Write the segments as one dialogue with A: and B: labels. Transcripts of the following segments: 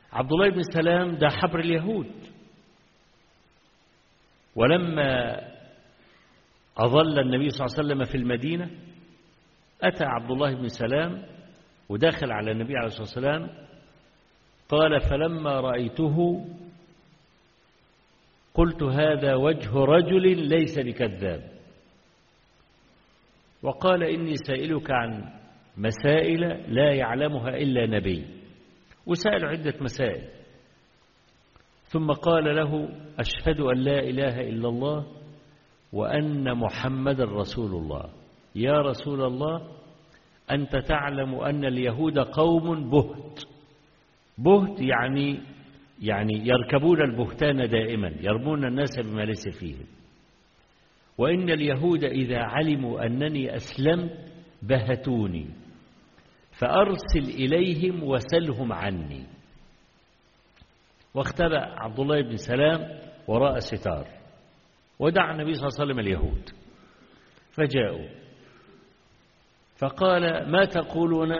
A: عبد الله بن سلام ده حبر اليهود، ولما أظل النبي صلى الله عليه وسلم في المدينة أتى عبد الله بن سلام ودخل على النبي عليه الصلاة والسلام، قال: فلما رأيته قلت: هذا وجه رجل ليس بكذاب. وقال: إني سائلك عن مسائل لا يعلمها إلا نبي. وسأل عدة مسائل، ثم قال له: أشهد أن لا إله إلا الله وأن محمد رسول الله. يا رسول الله، أنت تعلم أن اليهود قوم بهت. بهت يعني يركبون البهتان دائما، يرمون الناس بما ليس فيهم. وإن اليهود إذا علموا أنني أسلمت بهتوني، فأرسل إليهم وسلهم عني. واختبأ عبد الله بن سلام وراء ستار، ودعا النبي صلى الله عليه وسلم اليهود، فجاءوا فقال: ما تقولون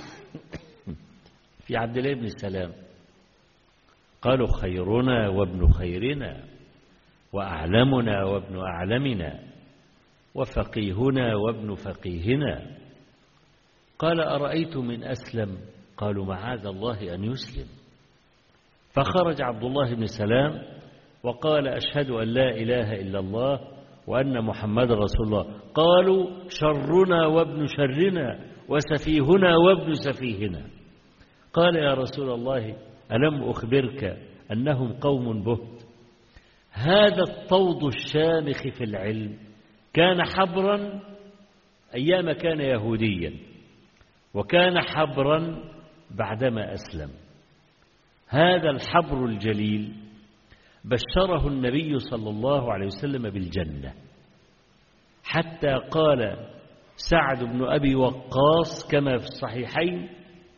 A: في عبد الله بن سلام؟ قالوا: خيرنا وابن خيرنا، وأعلمنا وابن أعلمنا، وفقيهنا وابن فقيهنا. قال: أرأيتم من أسلم؟ قالوا: معاذ الله أن يسلم. فخرج عبد الله بن سلام وقال: أشهد أن لا إله إلا الله وأن محمد رسول الله. قالوا: شرنا وابن شرنا، وسفيهنا وابن سفيهنا. قال: يا رسول الله، ألم أخبرك أنهم قوم بهت؟ هذا الطود الشامخ في العلم كان حبرا أيام كان يهوديا، وكان حبرا بعدما أسلم. هذا الحبر الجليل بشره النبي صلى الله عليه وسلم بالجنة، حتى قال سعد بن أبي وقاص كما في الصحيحين: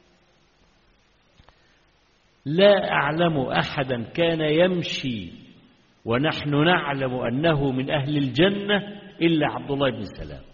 A: لا أعلم أحدا كان يمشي ونحن نعلم أنه من أهل الجنة إلا عبد الله بن سلام.